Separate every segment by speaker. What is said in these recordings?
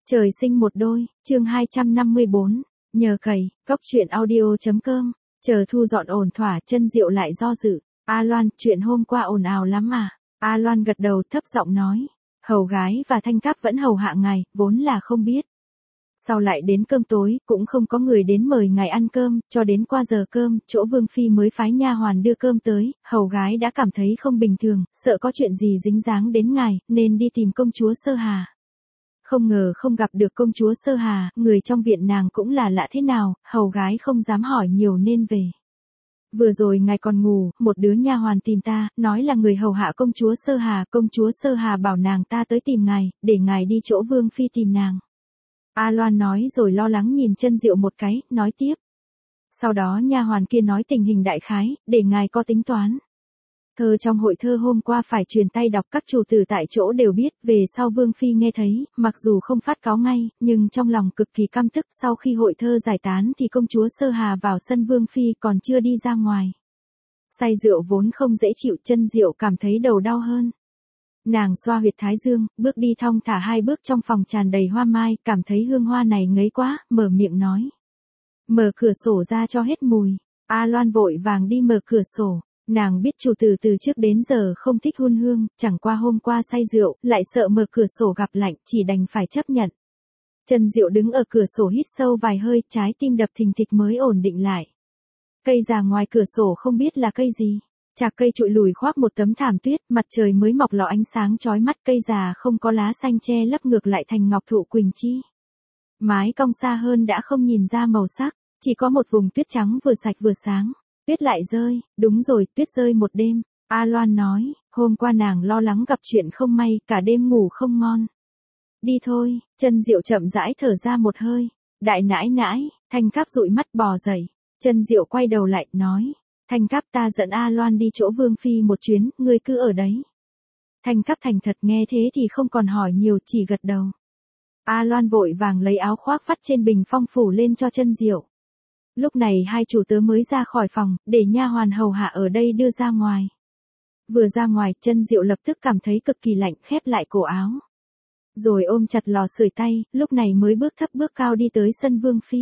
Speaker 1: Trời sinh một đôi, chương 254, nhờ cày, góc chuyện audio.com, chờ thu dọn ổn thỏa, Chân Diệu lại do dự. A Loan, chuyện hôm qua ồn ào lắm à? A Loan gật đầu thấp giọng nói, hầu gái và thanh cáp vẫn hầu hạ ngài, vốn là không biết. Sau lại đến cơm tối, cũng không có người đến mời ngài ăn cơm, cho đến qua giờ cơm, chỗ Vương Phi mới phái nha hoàn đưa cơm tới, hầu gái đã cảm thấy không bình thường, sợ có chuyện gì dính dáng đến ngài, nên đi tìm công chúa Sơ Hà. Không ngờ không gặp được công chúa Sơ Hà, người trong viện nàng cũng là lạ thế nào, hầu gái không dám hỏi nhiều nên về. Vừa rồi ngài còn ngủ, một đứa nha hoàn tìm ta, nói là người hầu hạ công chúa Sơ Hà bảo nàng ta tới tìm ngài, để ngài đi chỗ Vương Phi tìm nàng. A Loan nói rồi lo lắng nhìn Chân Diệu một cái, nói tiếp. Sau đó nha hoàn kia nói tình hình đại khái, để ngài có tính toán. Thơ trong hội thơ hôm qua phải truyền tay đọc, các chủ tử tại chỗ đều biết, về sau Vương Phi nghe thấy, mặc dù không phát cáo ngay, nhưng trong lòng cực kỳ căm tức. Sau khi hội thơ giải tán thì công chúa Sơ Hà vào sân Vương Phi còn chưa đi ra ngoài. Say rượu vốn không dễ chịu, Chân Diệu cảm thấy đầu đau hơn. Nàng xoa huyệt thái dương, bước đi thong thả 2 bước trong phòng tràn đầy hoa mai, cảm thấy hương hoa này ngấy quá, mở miệng nói. Mở cửa sổ ra cho hết mùi. A Loan vội vàng đi mở cửa sổ. Nàng biết chủ tử từ trước đến giờ không thích hun hương, chẳng qua hôm qua say rượu, lại sợ mở cửa sổ gặp lạnh, chỉ đành phải chấp nhận. Chân Diệu đứng ở cửa sổ hít sâu vài hơi, trái tim đập thình thịch mới ổn định lại. Cây già ngoài cửa sổ không biết là cây gì. Chạc cây trụi lùi khoác một tấm thảm tuyết, mặt trời mới mọc ló ánh sáng chói mắt, cây già không có lá xanh che lấp ngược lại thành ngọc thụ quỳnh chi. Mái cong xa hơn đã không nhìn ra màu sắc, chỉ có một vùng tuyết trắng vừa sạch vừa sáng. Tuyết lại rơi, đúng rồi, tuyết rơi một đêm. A Loan nói, hôm qua nàng lo lắng gặp chuyện không may, cả đêm ngủ không ngon. Đi thôi, Chân Diệu chậm rãi thở ra một hơi. Đại nãi nãi, Thanh Cáp dụi mắt bò dậy. Chân Diệu quay đầu lại, nói. Thanh Cáp, ta dẫn A Loan đi chỗ Vương Phi một chuyến, ngươi cứ ở đấy. Thanh Cáp thành thật nghe thế thì không còn hỏi nhiều, chỉ gật đầu. A Loan vội vàng lấy áo khoác vắt trên bình phong phủ lên cho Chân Diệu. Lúc này hai chủ tớ mới ra khỏi phòng, để nha hoàn hầu hạ ở đây đưa ra ngoài. Vừa ra ngoài, Chân Diệu lập tức cảm thấy cực kỳ lạnh, khép lại cổ áo. Rồi ôm chặt lò sưởi tay, lúc này mới bước thấp bước cao đi tới sân Vương Phi.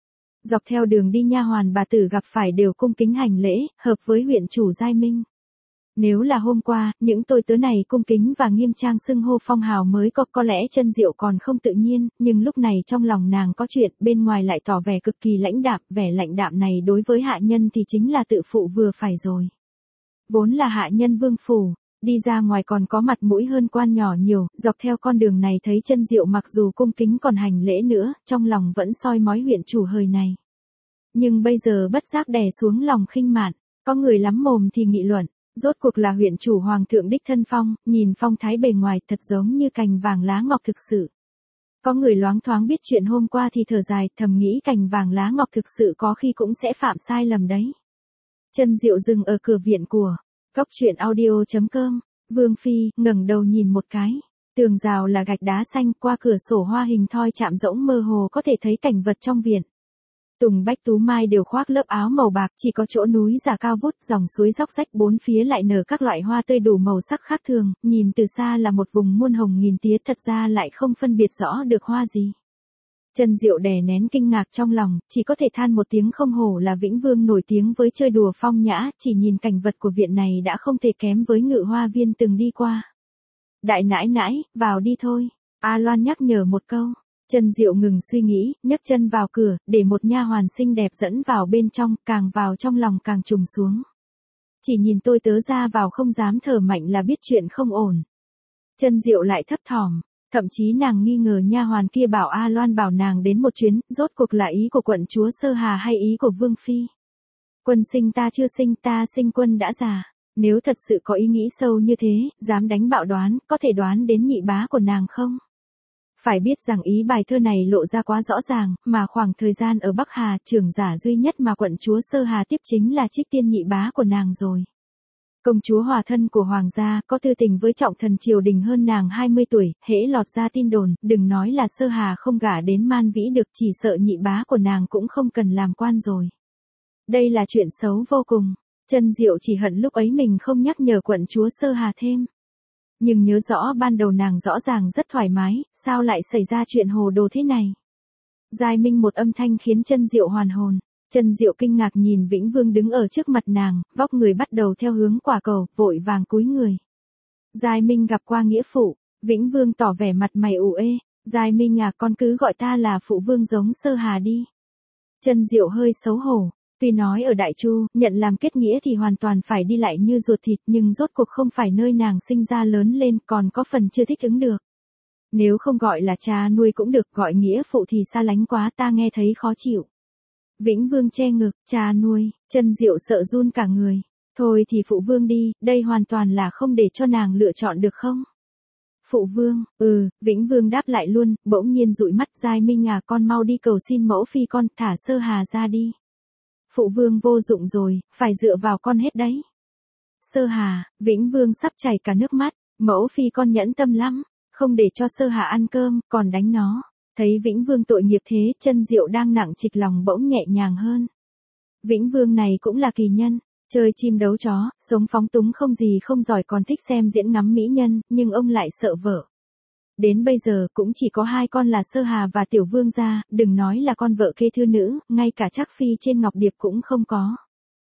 Speaker 1: Dọc theo đường đi nha hoàn bà tử gặp phải đều cung kính hành lễ, hợp với huyện chủ Giai Minh. Nếu là hôm qua, những tôi tớ này cung kính và nghiêm trang xưng hô phong hào mới có lẽ Chân Diệu còn không tự nhiên, nhưng lúc này trong lòng nàng có chuyện, bên ngoài lại tỏ vẻ cực kỳ lãnh đạm, vẻ lãnh đạm này đối với hạ nhân thì chính là tự phụ vừa phải rồi. Vốn là hạ nhân vương phủ, đi ra ngoài còn có mặt mũi hơn quan nhỏ nhiều, dọc theo con đường này thấy Chân Diệu mặc dù cung kính còn hành lễ nữa, trong lòng vẫn soi mói huyện chủ hời này. Nhưng bây giờ bất giác đè xuống lòng khinh mạn, có người lắm mồm thì nghị luận. Rốt cuộc là huyện chủ hoàng thượng đích thân phong, nhìn phong thái bề ngoài thật giống như cành vàng lá ngọc thực sự. Có người loáng thoáng biết chuyện hôm qua thì thở dài, thầm nghĩ cành vàng lá ngọc thực sự có khi cũng sẽ phạm sai lầm đấy. Chân Diệu dừng ở cửa viện của góc chuyện audio.com, Vương Phi ngẩng đầu nhìn một cái. Tường rào là gạch đá xanh, qua cửa sổ hoa hình thoi chạm rỗng mơ hồ có thể thấy cảnh vật trong viện. Tùng bách tú mai đều khoác lớp áo màu bạc, chỉ có chỗ núi giả cao vút, dòng suối róc rách bốn phía lại nở các loại hoa tươi đủ màu sắc khác thường, nhìn từ xa là một vùng muôn hồng nghìn tía, thật ra lại không phân biệt rõ được hoa gì. Chân Diệu đè nén kinh ngạc trong lòng, chỉ có thể than một tiếng không hổ là Vĩnh Vương nổi tiếng với chơi đùa phong nhã, chỉ nhìn cảnh vật của viện này đã không thể kém với Ngự Hoa Viên từng đi qua. Đại nãi nãi, vào đi thôi. A Loan nhắc nhở một câu. Chân Diệu ngừng suy nghĩ, nhấc chân vào cửa, để một nha hoàn xinh đẹp dẫn vào bên trong, càng vào trong lòng càng trùng xuống. Chỉ nhìn tôi tớ ra vào không dám thở mạnh là biết chuyện không ổn. Chân Diệu lại thấp thỏm, thậm chí nàng nghi ngờ nha hoàn kia bảo A Loan bảo nàng đến một chuyến, rốt cuộc là ý của quận chúa Sơ Hà hay ý của Vương Phi. Quân sinh ta chưa sinh, ta sinh quân đã già. Nếu thật sự có ý nghĩ sâu như thế, dám đánh bạo đoán, có thể đoán đến nhị bá của nàng không? Phải biết rằng ý bài thơ này lộ ra quá rõ ràng, mà khoảng thời gian ở Bắc Hà, trưởng giả duy nhất mà quận chúa Sơ Hà tiếp chính là Trích Tiên nhị bá của nàng rồi. Công chúa hòa thân của hoàng gia, có tư tình với trọng thần triều đình hơn nàng 20 tuổi, hễ lọt ra tin đồn, đừng nói là Sơ Hà không gả đến Man Vĩ được, chỉ sợ nhị bá của nàng cũng không cần làm quan rồi. Đây là chuyện xấu vô cùng. Chân Diệu chỉ hận lúc ấy mình không nhắc nhở quận chúa Sơ Hà thêm. Nhưng nhớ rõ ban đầu nàng rõ ràng rất thoải mái, sao lại xảy ra chuyện hồ đồ thế này. Giai Minh một âm thanh khiến Chân Diệu hoàn hồn. Chân Diệu kinh ngạc nhìn Vĩnh Vương đứng ở trước mặt nàng, vóc người bắt đầu theo hướng quả cầu, vội vàng cúi người. Giai Minh gặp qua nghĩa phụ. Vĩnh Vương tỏ vẻ mặt mày ủ ê. Giai Minh à, con cứ gọi ta là phụ vương giống Sơ Hà đi. Chân Diệu hơi xấu hổ. Tuy nói ở Đại Chu, nhận làm kết nghĩa thì hoàn toàn phải đi lại như ruột thịt, nhưng rốt cuộc không phải nơi nàng sinh ra lớn lên, còn có phần chưa thích ứng được. Nếu không gọi là cha nuôi cũng được, gọi nghĩa phụ thì xa lánh quá, ta nghe thấy khó chịu. Vĩnh Vương che ngực, cha nuôi. Chân Diệu sợ run cả người. Thôi thì phụ vương đi, đây hoàn toàn là không để cho nàng lựa chọn được không? Phụ vương, Vĩnh Vương đáp lại luôn, bỗng nhiên dụi mắt. Giai Minh à, con mau đi cầu xin mẫu phi con, thả Sơ Hà ra đi. Phụ vương vô dụng rồi, phải dựa vào con hết đấy. Sơ Hà, Vĩnh Vương sắp chảy cả nước mắt, mẫu phi con nhẫn tâm lắm, không để cho Sơ Hà ăn cơm, còn đánh nó. Thấy Vĩnh Vương tội nghiệp thế, Chân Diệu đang nặng trịch lòng bỗng nhẹ nhàng hơn. Vĩnh Vương này cũng là kỳ nhân, chơi chim đấu chó, sống phóng túng không gì không giỏi, còn thích xem diễn ngắm mỹ nhân, nhưng ông lại sợ vợ. Đến bây giờ cũng chỉ có 2 con là Sơ Hà và Tiểu Vương gia, đừng nói là con vợ kế thư nữ, ngay cả Trác phi trên ngọc điệp cũng không có.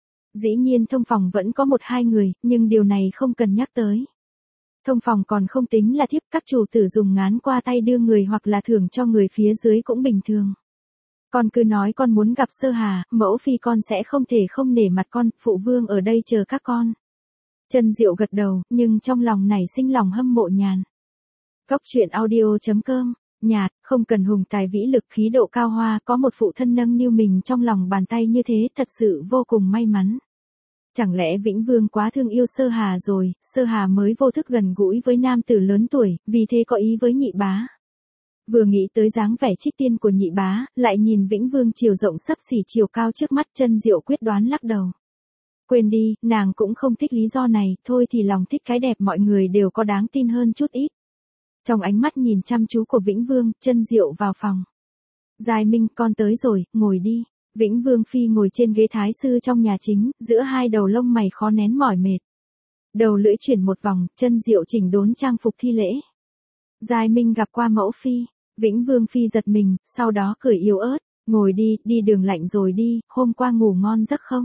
Speaker 1: Dĩ nhiên thông phòng vẫn có 1-2 người, nhưng điều này không cần nhắc tới. Thông phòng còn không tính là thiếp, các chủ tử dùng ngán qua tay đưa người hoặc là thưởng cho người phía dưới cũng bình thường. Con cứ nói con muốn gặp Sơ Hà, mẫu phi con sẽ không thể không nể mặt con, phụ vương ở đây chờ các con. Chân Diệu gật đầu, nhưng trong lòng nảy sinh lòng hâm mộ nhàn. Cốc truyện audio.com, nhạt, không cần hùng tài vĩ lực, khí độ cao hoa, có một phụ thân nâng niu mình trong lòng bàn tay như thế, thật sự vô cùng may mắn. Chẳng lẽ Vĩnh Vương quá thương yêu Sơ Hà rồi, Sơ Hà mới vô thức gần gũi với nam tử lớn tuổi, vì thế có ý với nhị bá. Vừa nghĩ tới dáng vẻ trích tiên của nhị bá, lại nhìn Vĩnh Vương chiều rộng xấp xỉ chiều cao trước mắt, Chân Diệu quyết đoán lắc đầu. Quên đi, nàng cũng không thích lý do này, thôi thì lòng thích cái đẹp mọi người đều có đáng tin hơn chút ít. Trong ánh mắt nhìn chăm chú của Vĩnh Vương, Chân Diệu vào phòng. Giai Minh, con tới rồi, ngồi đi. Vĩnh Vương phi ngồi trên ghế thái sư trong nhà chính, giữa 2 đầu lông mày khó nén mỏi mệt. Đầu lưỡi chuyển một vòng, Chân Diệu chỉnh đốn trang phục thi lễ. Giai Minh gặp qua mẫu phi. Vĩnh Vương phi giật mình, sau đó cười yếu ớt, ngồi đi, đi đường lạnh rồi đi, hôm qua ngủ ngon giấc không?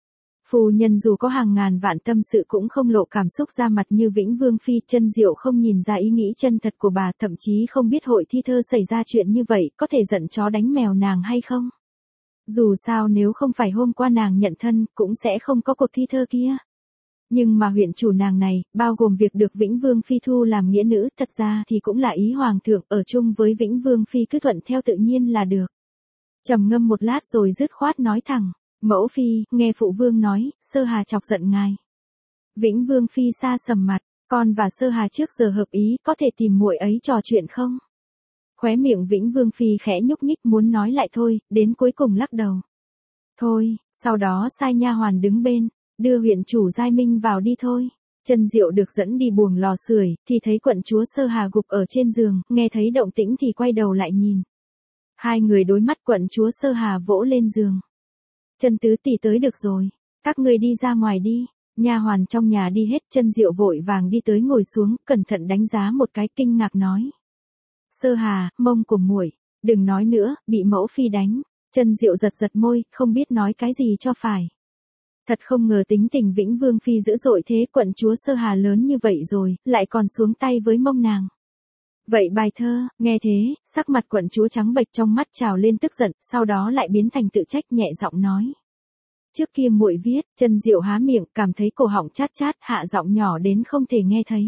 Speaker 1: Phu nhân dù có hàng ngàn vạn tâm sự cũng không lộ cảm xúc ra mặt như Vĩnh Vương phi. Chân Diệu không nhìn ra ý nghĩ chân thật của bà, thậm chí không biết hội thi thơ xảy ra chuyện như vậy, có thể giận chó đánh mèo nàng hay không? Dù sao nếu không phải hôm qua nàng nhận thân, cũng sẽ không có cuộc thi thơ kia. Nhưng mà huyện chủ nàng này, bao gồm việc được Vĩnh Vương phi thu làm nghĩa nữ, thật ra thì cũng là ý hoàng thượng, ở chung với Vĩnh Vương phi cứ thuận theo tự nhiên là được. Trầm ngâm một lát rồi dứt khoát nói thẳng, mẫu phi, nghe phụ vương nói, Sơ Hà chọc giận ngài. Vĩnh Vương phi sa sầm mặt, con và Sơ Hà trước giờ hợp ý, có thể tìm muội ấy trò chuyện không? Khóe miệng Vĩnh Vương phi khẽ nhúc nhích muốn nói lại thôi, đến cuối cùng lắc đầu. Thôi, sau đó sai nha hoàn đứng bên, đưa huyện chủ Giai Minh vào đi thôi. Chân Diệu được dẫn đi buồng lò sưởi, thì thấy quận chúa Sơ Hà gục ở trên giường, nghe thấy động tĩnh thì quay đầu lại nhìn. 2 người đối mắt, quận chúa Sơ Hà vỗ lên giường. Chân tứ tỷ tới được rồi, các ngươi đi ra ngoài đi. Nha hoàn trong nhà đi hết, Chân Diệu vội vàng đi tới ngồi xuống, cẩn thận đánh giá một cái, kinh ngạc nói. Sơ Hà, mông của muội, đừng nói nữa, bị mẫu phi đánh. Chân Diệu giật giật môi, không biết nói cái gì cho phải. Thật không ngờ tính tình Vĩnh Vương phi dữ dội thế, quận chúa Sơ Hà lớn như vậy rồi, lại còn xuống tay với mông nàng. Vậy bài thơ, nghe thế, sắc mặt quận chúa trắng bệch, trong mắt trào lên tức giận, sau đó lại biến thành tự trách, nhẹ giọng nói. Trước kia muội viết. Chân Diệu há miệng, cảm thấy cổ họng chát chát, hạ giọng nhỏ đến không thể nghe thấy.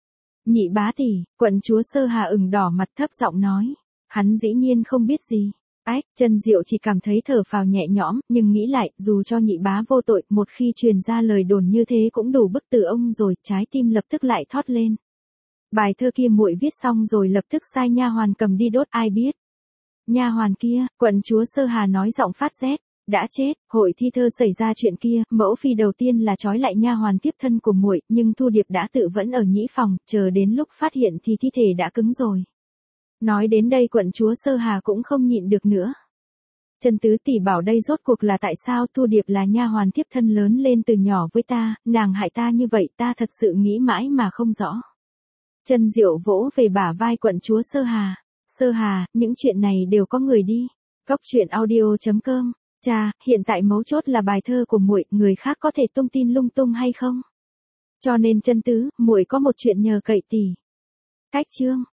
Speaker 1: Nhị bá tỷ, quận chúa Sơ Hà ửng đỏ mặt, thấp giọng nói. Hắn dĩ nhiên không biết gì. Ách, Chân Diệu chỉ cảm thấy thở phào nhẹ nhõm, nhưng nghĩ lại, dù cho nhị bá vô tội, một khi truyền ra lời đồn như thế cũng đủ bức tử ông rồi, trái tim lập tức lại thót lên. Bài thơ kia muội viết xong rồi lập tức sai nha hoàn cầm đi đốt, ai biết. Nha hoàn kia, quận chúa Sơ Hà nói giọng phát rét, đã chết. Hội thi thơ xảy ra chuyện kia, mẫu phi đầu tiên là trói lại nha hoàn tiếp thân của muội, nhưng Thu Điệp đã tự vẫn ở nhĩ phòng, chờ đến lúc phát hiện thì thi thể đã cứng rồi. Nói đến đây quận chúa Sơ Hà cũng không nhịn được nữa. Chân tứ tỷ bảo đây rốt cuộc là tại sao? Thu Điệp là nha hoàn tiếp thân lớn lên từ nhỏ với ta, nàng hại ta như vậy, ta thật sự nghĩ mãi mà không rõ. Chân Diệu vỗ về bả vai quận chúa Sơ Hà. Sơ Hà, những chuyện này đều có người đi. Góc truyện audio.com. Cha, hiện tại mấu chốt là bài thơ của muội, người khác có thể tung tin lung tung hay không? Cho nên Chân tứ, muội có một chuyện nhờ cậy tỷ. Cách chương.